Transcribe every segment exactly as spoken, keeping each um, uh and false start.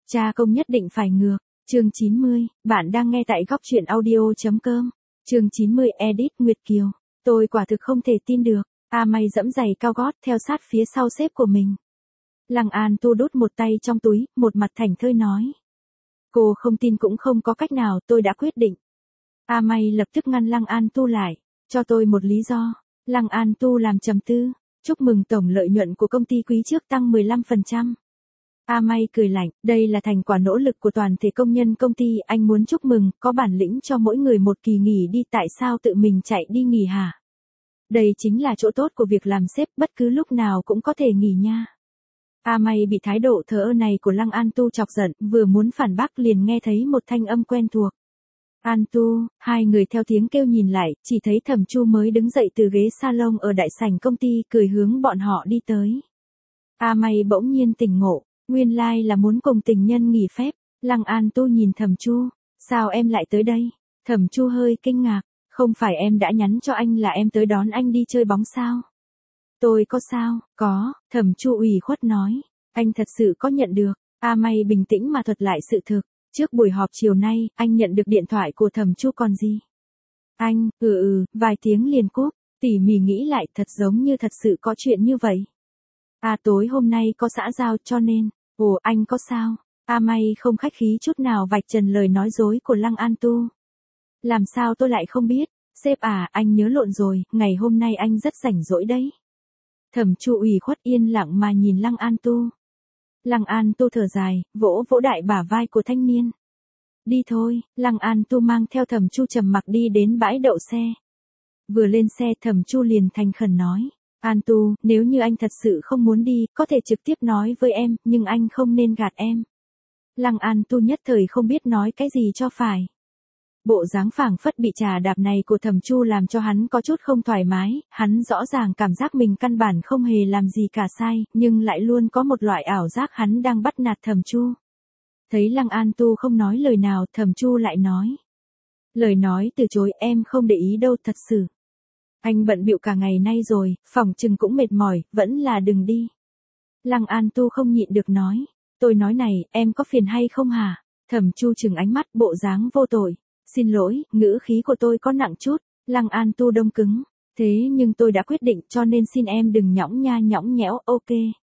Cha công nhất định phải ngược. Chương chín mươi, bạn đang nghe tại góc truyện audio.com. Chương chín mươi edit Nguyệt Kiều. Tôi quả thực không thể tin được. A May dẫm giày cao gót theo sát phía sau sếp của mình. Lăng An Tu đút một tay trong túi, một mặt thảnh thơi nói. Cô không tin cũng không có cách nào, tôi đã quyết định. A May lập tức ngăn Lăng An Tu lại. Cho tôi một lý do. Lăng An Tu làm trầm tư. Chúc mừng tổng lợi nhuận của công ty quý trước tăng mười lăm phần trăm. A May cười lạnh, đây là thành quả nỗ lực của toàn thể công nhân công ty, anh muốn chúc mừng, có bản lĩnh cho mỗi người một kỳ nghỉ đi, tại sao tự mình chạy đi nghỉ hả? Đây chính là chỗ tốt của việc làm sếp, bất cứ lúc nào cũng có thể nghỉ nha. A May bị thái độ thờ ơ này của Lăng An Tu chọc giận, vừa muốn phản bác liền nghe thấy một thanh âm quen thuộc. An Tu, hai người theo tiếng kêu nhìn lại, chỉ thấy Thẩm Chu mới đứng dậy từ ghế salon ở đại sảnh công ty, cười hướng bọn họ đi tới. A May bỗng nhiên tỉnh ngộ. Nguyên lai like là muốn cùng tình nhân nghỉ phép. Lăng An Tu nhìn Thẩm Chu. Sao em lại tới đây? Thẩm Chu hơi kinh ngạc. Không phải em đã nhắn cho anh là em tới đón anh đi chơi bóng sao? Tôi có sao? Có. Thẩm Chu ủy khuất nói. Anh thật sự có nhận được. A May bình tĩnh mà thuật lại sự thực. Trước buổi họp chiều nay, anh nhận được điện thoại của Thẩm Chu còn gì? Anh, ừ ừ, vài tiếng liền cúp. Tỉ mỉ nghĩ lại thật giống như thật sự có chuyện như vậy. À tối hôm nay có xã giao cho nên. Ồ, anh có sao? A May không khách khí chút nào vạch trần lời nói dối của Lăng An Tu. Làm sao tôi lại không biết? Sếp à, anh nhớ lộn rồi, ngày hôm nay anh rất rảnh rỗi đấy. Thẩm Chu ủy khuất yên lặng mà nhìn Lăng An Tu. Lăng An Tu thở dài, vỗ vỗ đại bả vai của thanh niên. Đi thôi, Lăng An Tu mang theo Thẩm Chu trầm mặc đi đến bãi đậu xe. Vừa lên xe Thẩm Chu liền thành khẩn nói. An Tu, nếu như anh thật sự không muốn đi, có thể trực tiếp nói với em, nhưng anh không nên gạt em. Lăng An Tu nhất thời không biết nói cái gì cho phải. Bộ dáng phảng phất bị trà đạp này của Thẩm Chu làm cho hắn có chút không thoải mái, hắn rõ ràng cảm giác mình căn bản không hề làm gì cả sai, nhưng lại luôn có một loại ảo giác hắn đang bắt nạt Thẩm Chu. Thấy Lăng An Tu không nói lời nào, Thẩm Chu lại nói. Lời nói từ chối em không để ý đâu thật sự. Anh bận bịu cả ngày nay rồi, phỏng chừng cũng mệt mỏi, vẫn là đừng đi. Lăng An Tu không nhịn được nói. Tôi nói này, em có phiền hay không hả? Thẩm Chu trừng ánh mắt bộ dáng vô tội. Xin lỗi, ngữ khí của tôi có nặng chút. Lăng An Tu đông cứng. Thế nhưng tôi đã quyết định cho nên xin em đừng nhõng nha nhõng nhẽo, ok.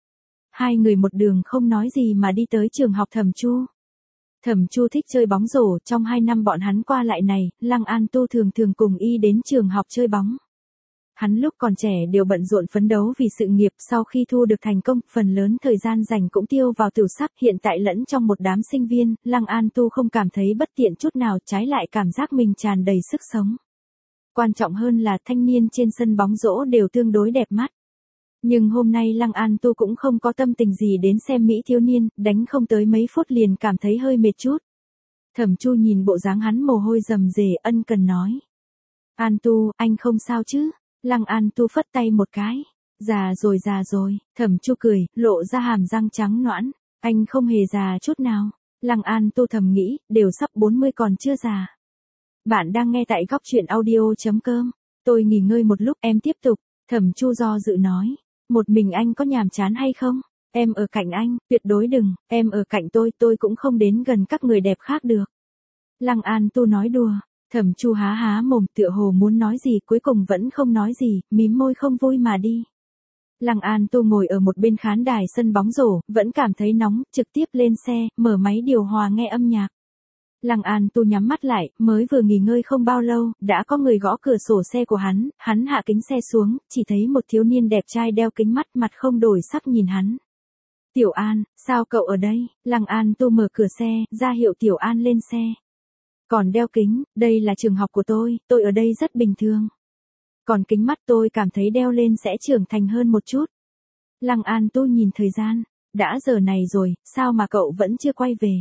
Hai người một đường không nói gì mà đi tới trường học Thẩm Chu. Thẩm Chu thích chơi bóng rổ, trong hai năm bọn hắn qua lại này, Lăng An Tu thường thường cùng y đến trường học chơi bóng. Hắn lúc còn trẻ đều bận rộn phấn đấu vì sự nghiệp, sau khi thu được thành công, phần lớn thời gian dành cũng tiêu vào tửu sắc, hiện tại lẫn trong một đám sinh viên, Lăng An Tu không cảm thấy bất tiện chút nào, trái lại cảm giác mình tràn đầy sức sống. Quan trọng hơn là thanh niên trên sân bóng rổ đều tương đối đẹp mắt. Nhưng hôm nay Lăng An Tu cũng không có tâm tình gì đến xem mỹ thiếu niên, đánh không tới mấy phút liền cảm thấy hơi mệt chút. Thẩm Chu nhìn bộ dáng hắn mồ hôi rầm rề, ân cần nói. An Tu, anh không sao chứ? Lăng An Tu phất tay một cái. Già rồi già rồi, Thẩm Chu cười, lộ ra hàm răng trắng nõn. Anh không hề già chút nào. Lăng An Tu thầm nghĩ, đều sắp bốn mươi còn chưa già. Bạn đang nghe tại góc truyện audio.com. Tôi nghỉ ngơi một lúc, em tiếp tục. Thẩm Chu do dự nói. Một mình anh có nhàm chán hay không? Em ở cạnh anh, tuyệt đối đừng, em ở cạnh tôi, tôi cũng không đến gần các người đẹp khác được. Lăng An Tu nói đùa. Thẩm Chu há há mồm tựa hồ muốn nói gì, cuối cùng vẫn không nói gì, mím môi không vui mà đi. Lăng An Tu ngồi ở một bên khán đài sân bóng rổ, vẫn cảm thấy nóng, trực tiếp lên xe, mở máy điều hòa nghe âm nhạc. Lăng An Tu nhắm mắt lại, mới vừa nghỉ ngơi không bao lâu, đã có người gõ cửa sổ xe của hắn, hắn hạ kính xe xuống, chỉ thấy một thiếu niên đẹp trai đeo kính mắt, mặt không đổi sắc nhìn hắn. Tiểu An, sao cậu ở đây? Lăng An Tu mở cửa xe, ra hiệu Tiểu An lên xe. Còn đeo kính, đây là trường học của tôi, tôi ở đây rất bình thường. Còn kính mắt tôi cảm thấy đeo lên sẽ trưởng thành hơn một chút. Lăng An Tu nhìn thời gian, đã giờ này rồi, sao mà cậu vẫn chưa quay về?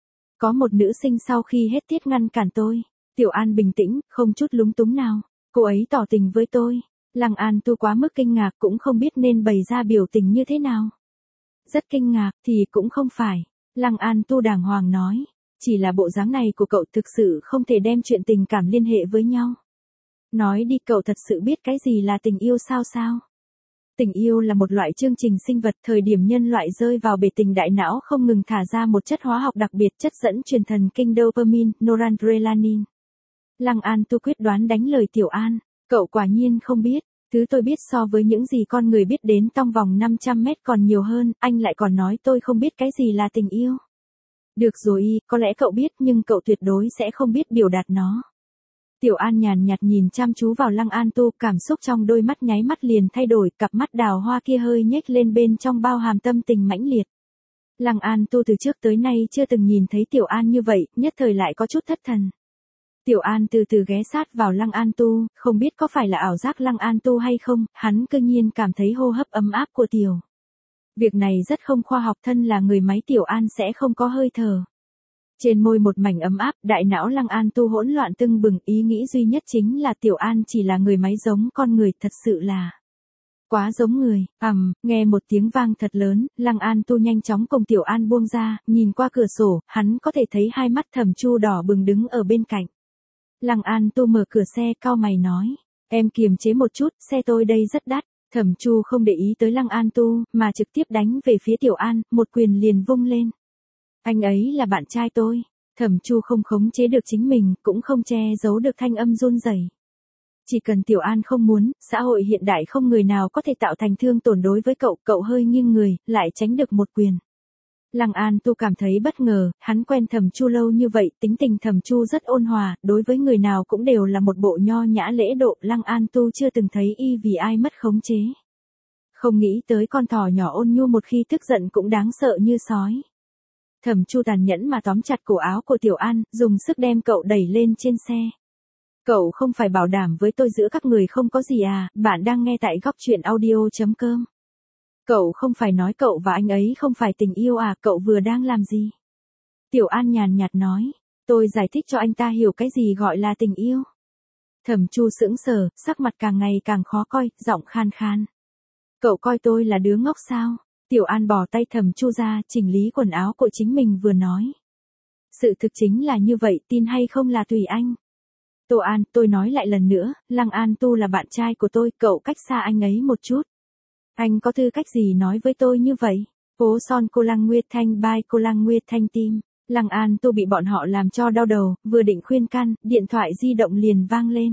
Có một nữ sinh sau khi hết tiết ngăn cản tôi. Tiểu An bình tĩnh, không chút lúng túng nào. Cô ấy tỏ tình với tôi. Lăng An Tu quá mức kinh ngạc cũng không biết nên bày ra biểu tình như thế nào. Rất kinh ngạc thì cũng không phải. Lăng An Tu đàng hoàng nói. Chỉ là bộ dáng này của cậu thực sự không thể đem chuyện tình cảm liên hệ với nhau. Nói đi, cậu thật sự biết cái gì là tình yêu sao sao? Tình yêu là một loại chương trình sinh vật, thời điểm nhân loại rơi vào bể tình đại não không ngừng thả ra một chất hóa học đặc biệt, chất dẫn truyền thần kinh dopamine, noradrenaline. Lăng An Tu quyết đoán đánh lời Tiểu An, cậu quả nhiên không biết, thứ tôi biết so với những gì con người biết đến trong vòng năm trăm mét còn nhiều hơn, anh lại còn nói tôi không biết cái gì là tình yêu. Được rồi, có lẽ cậu biết nhưng cậu tuyệt đối sẽ không biết biểu đạt nó. Tiểu An nhàn nhạt nhìn chăm chú vào Lăng An Tu, cảm xúc trong đôi mắt nháy mắt liền thay đổi, cặp mắt đào hoa kia hơi nhếch lên bên trong bao hàm tâm tình mãnh liệt. Lăng An Tu từ trước tới nay chưa từng nhìn thấy Tiểu An như vậy, nhất thời lại có chút thất thần. Tiểu An từ từ ghé sát vào Lăng An Tu, không biết có phải là ảo giác Lăng An Tu hay không, hắn cư nhiên cảm thấy hô hấp ấm áp của Tiểu. Việc này rất không khoa học, thân là người máy Tiểu An sẽ không có hơi thở. Trên môi một mảnh ấm áp, đại não Lăng An Tu hỗn loạn tưng bừng, ý nghĩ duy nhất chính là Tiểu An chỉ là người máy giống con người, thật sự là quá giống người. Ầm, um, nghe một tiếng vang thật lớn, Lăng An Tu nhanh chóng cùng Tiểu An buông ra, nhìn qua cửa sổ, hắn có thể thấy hai mắt Thẩm Chu đỏ bừng đứng ở bên cạnh. Lăng An Tu mở cửa xe, cau mày nói, em kiềm chế một chút, xe tôi đây rất đắt. Thẩm Chu không để ý tới Lăng An Tu, mà trực tiếp đánh về phía Tiểu An, một quyền liền vung lên. Anh ấy là bạn trai tôi. Thẩm Chu không khống chế được chính mình, cũng không che giấu được thanh âm run rẩy. Chỉ cần Tiểu An không muốn, xã hội hiện đại không người nào có thể tạo thành thương tổn đối với cậu, cậu hơi nghiêng người, lại tránh được một quyền. Lăng An Tu cảm thấy bất ngờ, hắn quen Thẩm Chu lâu như vậy, tính tình Thẩm Chu rất ôn hòa, đối với người nào cũng đều là một bộ nho nhã lễ độ, Lăng An Tu chưa từng thấy y vì ai mất khống chế. Không nghĩ tới con thỏ nhỏ ôn nhu một khi tức giận cũng đáng sợ như sói. Thẩm Chu tàn nhẫn mà tóm chặt cổ áo của Tiểu An, dùng sức đem cậu đẩy lên trên xe. Cậu không phải bảo đảm với tôi giữa các người không có gì à, bạn đang nghe tại góc truyện audio chấm com. Cậu không phải nói cậu và anh ấy không phải tình yêu à, cậu vừa đang làm gì? Tiểu An nhàn nhạt nói, tôi giải thích cho anh ta hiểu cái gì gọi là tình yêu. Thẩm Chu sững sờ, sắc mặt càng ngày càng khó coi, giọng khan khan. Cậu coi tôi là đứa ngốc sao? Tiểu An bỏ tay Thẩm Chu ra, chỉnh lý quần áo của chính mình vừa nói. Sự thực chính là như vậy, tin hay không là tùy anh. Tô An, tôi nói lại lần nữa, Lăng An Tu là bạn trai của tôi, cậu cách xa anh ấy một chút. Anh có tư cách gì nói với tôi như vậy? Phố son cô Lăng Nguyệt Thanh bai cô Lăng Nguyệt Thanh tim. Lăng An Tu bị bọn họ làm cho đau đầu, vừa định khuyên can, điện thoại di động liền vang lên.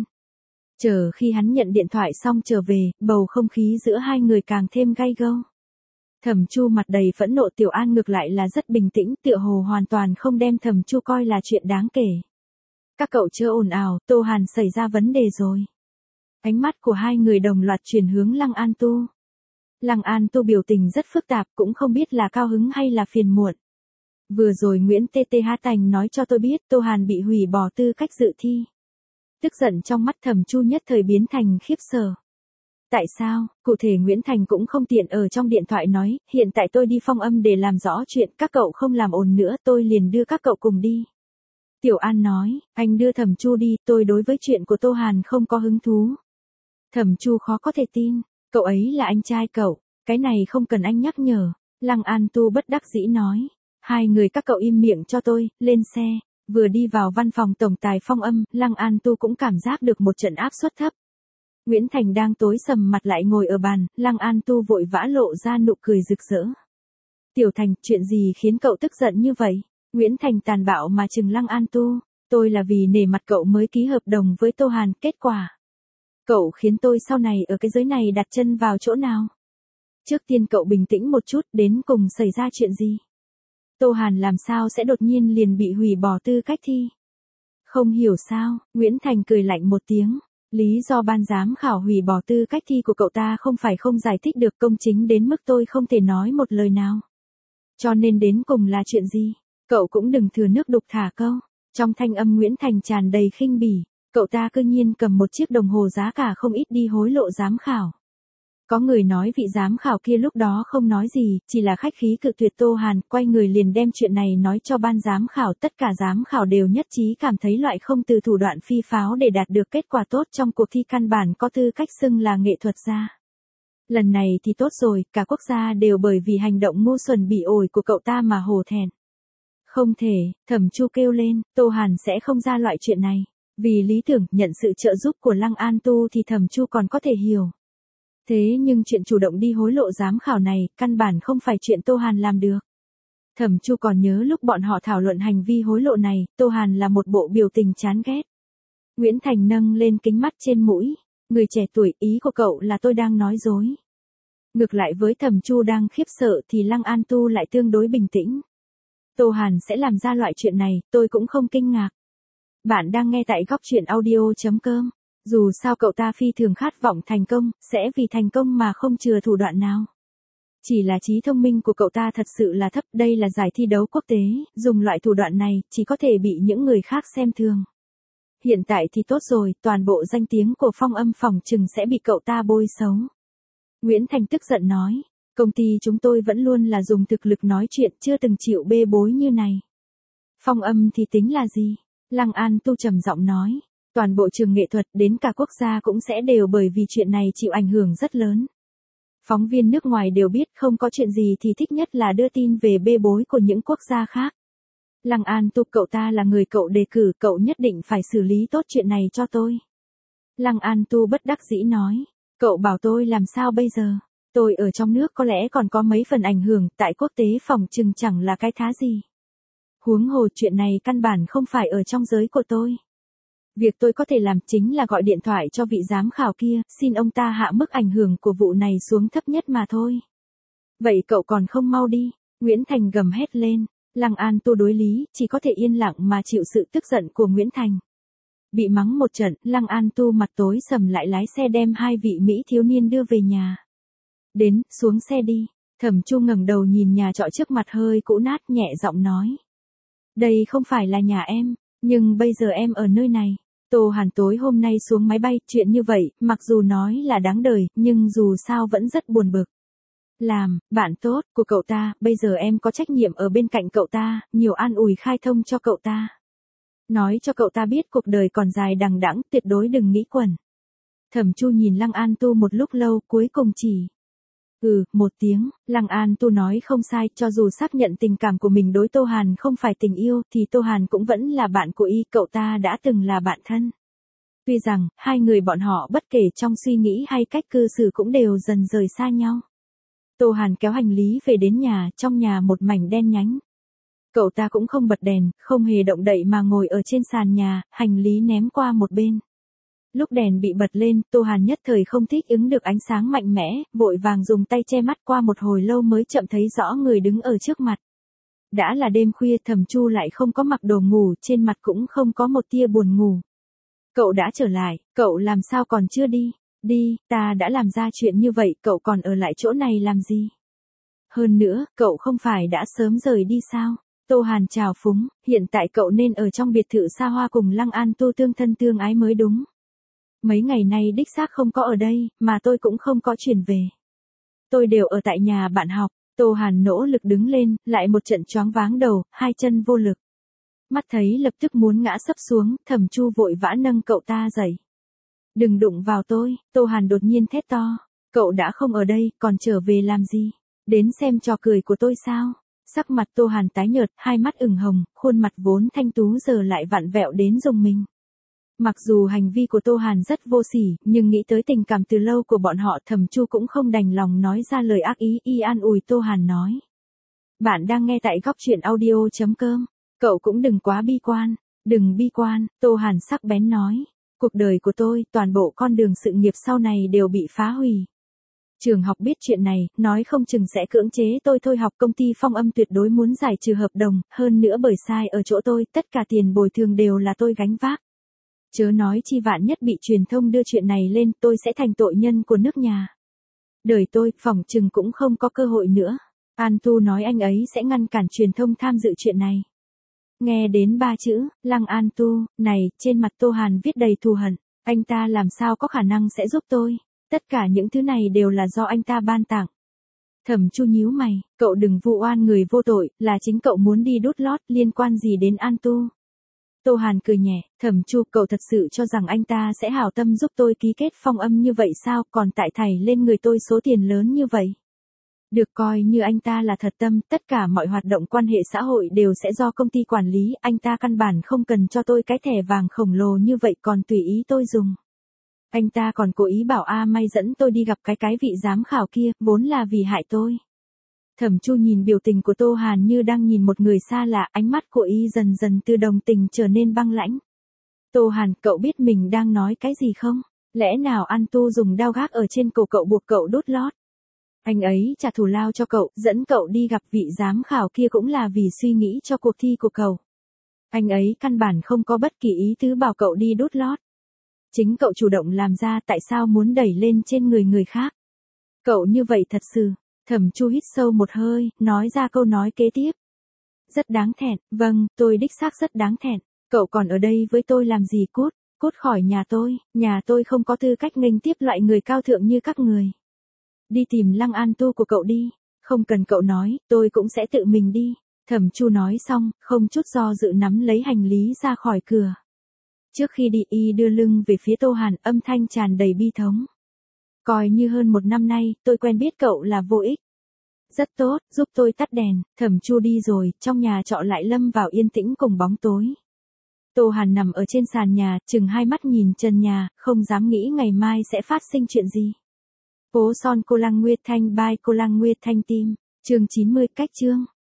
Chờ khi hắn nhận điện thoại xong trở về, bầu không khí giữa hai người càng thêm gay gâu. Thẩm Chu mặt đầy phẫn nộ, Tiểu An ngược lại là rất bình tĩnh, tựa hồ hoàn toàn không đem Thẩm Chu coi là chuyện đáng kể. Các cậu chưa ồn ào, Tô Hàn xảy ra vấn đề rồi. Ánh mắt của hai người đồng loạt chuyển hướng Lăng An Tu. Lăng An Tu biểu tình rất phức tạp, cũng không biết là cao hứng hay là phiền muộn. Vừa rồi Nguyễn tê tê Há Tành nói cho tôi biết Tô Hàn bị hủy bỏ tư cách dự thi. Tức giận trong mắt Thẩm Chu nhất thời biến thành khiếp sợ. Tại sao? Cụ thể Nguyễn Thành cũng không tiện ở trong điện thoại nói, hiện tại tôi đi phong âm để làm rõ chuyện, các cậu không làm ồn nữa, tôi liền đưa các cậu cùng đi. Tiểu An nói, anh đưa Thẩm Chu đi, tôi đối với chuyện của Tô Hàn không có hứng thú. Thẩm Chu khó có thể tin, cậu ấy là anh trai cậu, cái này không cần anh nhắc nhở. Lăng An Tu bất đắc dĩ nói, hai người các cậu im miệng cho tôi, lên xe. Vừa đi vào văn phòng tổng tài phong âm, Lăng An Tu cũng cảm giác được một trận áp suất thấp. Nguyễn Thành đang tối sầm mặt lại ngồi ở bàn, Lăng An Tu vội vã lộ ra nụ cười rực rỡ. Tiểu Thành, chuyện gì khiến cậu tức giận như vậy? Nguyễn Thành tàn bạo mà trừng Lăng An Tu, tôi là vì nể mặt cậu mới ký hợp đồng với Tô Hàn, kết quả. Cậu khiến tôi sau này ở cái giới này đặt chân vào chỗ nào? Trước tiên cậu bình tĩnh một chút, đến cùng xảy ra chuyện gì? Tô Hàn làm sao sẽ đột nhiên liền bị hủy bỏ tư cách thi? Không hiểu sao, Nguyễn Thành cười lạnh một tiếng. Lý do ban giám khảo hủy bỏ tư cách thi của cậu ta không phải không giải thích được, công chính đến mức tôi không thể nói một lời nào. Cho nên đến cùng là chuyện gì? Cậu cũng đừng thừa nước đục thả câu. Trong thanh âm Nguyễn Thành tràn đầy khinh bỉ, cậu ta cư nhiên cầm một chiếc đồng hồ giá cả không ít đi hối lộ giám khảo. Có người nói vị giám khảo kia lúc đó không nói gì, chỉ là khách khí cự tuyệt Tô Hàn, quay người liền đem chuyện này nói cho ban giám khảo, tất cả giám khảo đều nhất trí cảm thấy loại không từ thủ đoạn phi pháo để đạt được kết quả tốt trong cuộc thi căn bản có tư cách xưng là nghệ thuật gia. Lần này thì tốt rồi, cả quốc gia đều bởi vì hành động ngu xuẩn bỉ ổi của cậu ta mà hổ thẹn. Không thể, Thẩm Chu kêu lên, Tô Hàn sẽ không ra loại chuyện này. Vì lý tưởng nhận sự trợ giúp của Lăng An Tu thì Thẩm Chu còn có thể hiểu. Thế nhưng chuyện chủ động đi hối lộ giám khảo này, căn bản không phải chuyện Tô Hàn làm được. Thẩm Chu còn nhớ lúc bọn họ thảo luận hành vi hối lộ này, Tô Hàn là một bộ biểu tình chán ghét. Nguyễn Thành nâng lên kính mắt trên mũi, người trẻ tuổi, ý của cậu là tôi đang nói dối. Ngược lại với Thẩm Chu đang khiếp sợ thì Lăng An Tu lại tương đối bình tĩnh. Tô Hàn sẽ làm ra loại chuyện này, tôi cũng không kinh ngạc. Bạn đang nghe tại góc truyện audio chấm com. Dù sao cậu ta phi thường khát vọng thành công, sẽ vì thành công mà không chừa thủ đoạn nào. Chỉ là trí thông minh của cậu ta thật sự là thấp, đây là giải thi đấu quốc tế, dùng loại thủ đoạn này chỉ có thể bị những người khác xem thường. Hiện tại thì tốt rồi, toàn bộ danh tiếng của Phong Âm phòng trừng sẽ bị cậu ta bôi xấu. Nguyễn Thành tức giận nói, công ty chúng tôi vẫn luôn là dùng thực lực nói chuyện, chưa từng chịu bê bối như này. Phong Âm thì tính là gì? Lăng An Tu trầm giọng nói, toàn bộ trường nghệ thuật đến cả quốc gia cũng sẽ đều bởi vì chuyện này chịu ảnh hưởng rất lớn. Phóng viên nước ngoài đều biết không có chuyện gì thì thích nhất là đưa tin về bê bối của những quốc gia khác. Lăng An Tu, cậu ta là người cậu đề cử, cậu nhất định phải xử lý tốt chuyện này cho tôi. Lăng An Tu bất đắc dĩ nói, cậu bảo tôi làm sao bây giờ? Tôi ở trong nước có lẽ còn có mấy phần ảnh hưởng, tại quốc tế phòng chừng chẳng là cái thá gì. Huống hồ chuyện này căn bản không phải ở trong giới của tôi. Việc tôi có thể làm chính là gọi điện thoại cho vị giám khảo kia, xin ông ta hạ mức ảnh hưởng của vụ này xuống thấp nhất mà thôi. Vậy cậu còn không mau đi, Nguyễn Thành gầm hét lên. Lăng An Tu đối lý, chỉ có thể yên lặng mà chịu sự tức giận của Nguyễn Thành. Bị mắng một trận, Lăng An Tu mặt tối sầm lại lái xe đem hai vị Mỹ thiếu niên đưa về nhà. Đến, xuống xe đi. Thẩm Chu ngẩng đầu nhìn nhà trọ trước mặt hơi cũ nát, nhẹ giọng nói. Đây không phải là nhà em, nhưng bây giờ em ở nơi này. Tô Hàn tối hôm nay xuống máy bay, chuyện như vậy, mặc dù nói là đáng đời, nhưng dù sao vẫn rất buồn bực. Làm, bạn tốt của cậu ta, bây giờ em có trách nhiệm ở bên cạnh cậu ta, nhiều an ủi khai thông cho cậu ta. Nói cho cậu ta biết cuộc đời còn dài đằng đẵng, tuyệt đối đừng nghĩ quẩn. Thẩm Chu nhìn Lăng An Tu một lúc lâu, cuối cùng chỉ. Ừ, một tiếng, Lăng An Tu nói không sai, cho dù xác nhận tình cảm của mình đối Tô Hàn không phải tình yêu, thì Tô Hàn cũng vẫn là bạn của y, cậu ta đã từng là bạn thân. Tuy rằng, hai người bọn họ bất kể trong suy nghĩ hay cách cư xử cũng đều dần rời xa nhau. Tô Hàn kéo hành lý về đến nhà, trong nhà một mảnh đen nhánh. Cậu ta cũng không bật đèn, không hề động đậy mà ngồi ở trên sàn nhà, hành lý ném qua một bên. Lúc đèn bị bật lên, Tô Hàn nhất thời không thích ứng được ánh sáng mạnh mẽ, vội vàng dùng tay che mắt, qua một hồi lâu mới chậm thấy rõ người đứng ở trước mặt. Đã là đêm khuya, Thẩm Chu lại không có mặc đồ ngủ, trên mặt cũng không có một tia buồn ngủ. Cậu đã trở lại, cậu làm sao còn chưa đi? Đi, ta đã làm ra chuyện như vậy, cậu còn ở lại chỗ này làm gì? Hơn nữa, cậu không phải đã sớm rời đi sao? Tô Hàn chào phúng, hiện tại cậu nên ở trong biệt thự xa hoa cùng Lăng An Tu tương thân tương ái mới đúng. Mấy ngày nay đích xác không có ở đây, mà tôi cũng không có chuyển về. Tôi đều ở tại nhà bạn học. Tô Hàn nỗ lực đứng lên, lại một trận choáng váng đầu, hai chân vô lực. Mắt thấy lập tức muốn ngã sấp xuống, Thẩm Chu vội vã nâng cậu ta dậy. Đừng đụng vào tôi, Tô Hàn đột nhiên thét to. Cậu đã không ở đây, còn trở về làm gì? Đến xem trò cười của tôi sao? Sắc mặt Tô Hàn tái nhợt, hai mắt ửng hồng, khuôn mặt vốn thanh tú giờ lại vặn vẹo đến rùng mình. Mặc dù hành vi của Tô Hàn rất vô sỉ, nhưng nghĩ tới tình cảm từ lâu của bọn họ, Thẩm Chu cũng không đành lòng nói ra lời ác ý, y an ủi Tô Hàn nói. Bạn đang nghe tại góc truyện audio chấm com. Cậu cũng đừng quá bi quan. Đừng bi quan, Tô Hàn sắc bén nói. Cuộc đời của tôi, toàn bộ con đường sự nghiệp sau này đều bị phá hủy. Trường học biết chuyện này, nói không chừng sẽ cưỡng chế tôi thôi học, công ty Phong Âm tuyệt đối muốn giải trừ hợp đồng, hơn nữa bởi sai ở chỗ tôi, tất cả tiền bồi thường đều là tôi gánh vác. Chớ nói chi vạn nhất bị truyền thông đưa chuyện này lên, tôi sẽ thành tội nhân của nước nhà. Đời tôi, phỏng chừng cũng không có cơ hội nữa. An Tu nói anh ấy sẽ ngăn cản truyền thông tham dự chuyện này. Nghe đến ba chữ, Lăng An Tu, này, trên mặt Tô Hàn viết đầy thù hận. Anh ta làm sao có khả năng sẽ giúp tôi? Tất cả những thứ này đều là do anh ta ban tặng. Thẩm Chu nhíu mày, cậu đừng vu oan người vô tội, là chính cậu muốn đi đút lót, liên quan gì đến An Tu? Tô Hàn cười nhẹ, Thẩm Chu, cậu thật sự cho rằng anh ta sẽ hảo tâm giúp tôi ký kết Phong Âm như vậy sao, còn tại thảy lên người tôi số tiền lớn như vậy? Được coi như anh ta là thật tâm, tất cả mọi hoạt động quan hệ xã hội đều sẽ do công ty quản lý, anh ta căn bản không cần cho tôi cái thẻ vàng khổng lồ như vậy, còn tùy ý tôi dùng. Anh ta còn cố ý bảo A May dẫn tôi đi gặp cái cái vị giám khảo kia, vốn là vì hại tôi. Thẩm Chu nhìn biểu tình của Tô Hàn như đang nhìn một người xa lạ, ánh mắt của y dần dần từ đồng tình trở nên băng lãnh. Tô Hàn, cậu biết mình đang nói cái gì không? Lẽ nào An Tu dùng dao gác ở trên cổ cậu buộc cậu đốt lót? Anh ấy trả thù lao cho cậu, dẫn cậu đi gặp vị giám khảo kia cũng là vì suy nghĩ cho cuộc thi của cậu. Anh ấy căn bản không có bất kỳ ý tứ bảo cậu đi đốt lót. Chính cậu chủ động làm ra, tại sao muốn đẩy lên trên người người khác? Cậu như vậy thật sự. Thẩm Chu hít sâu một hơi, nói ra câu nói kế tiếp. Rất đáng thẹn, vâng, tôi đích xác rất đáng thẹn. Cậu còn ở đây với tôi làm gì, cút, cút khỏi nhà tôi, nhà tôi không có tư cách nghênh tiếp loại người cao thượng như các người. Đi tìm Lăng An Tu của cậu đi, không cần cậu nói, tôi cũng sẽ tự mình đi. Thẩm Chu nói xong, không chút do dự nắm lấy hành lý ra khỏi cửa. Trước khi đi y đưa lưng về phía Tô Hàn, âm thanh tràn đầy bi thống. Coi như hơn một năm nay, tôi quen biết cậu là vô ích. Rất tốt, giúp tôi tắt đèn. Thẩm Chu đi rồi, trong nhà trọ lại lâm vào yên tĩnh cùng bóng tối. Tô Hàn nằm ở trên sàn nhà, chừng hai mắt nhìn trần nhà, không dám nghĩ ngày mai sẽ phát sinh chuyện gì. Phố Son Cô Lăng Nguyệt Thanh by Cô Lăng Nguyệt Thanh Tim, chương chín mươi, cách chương.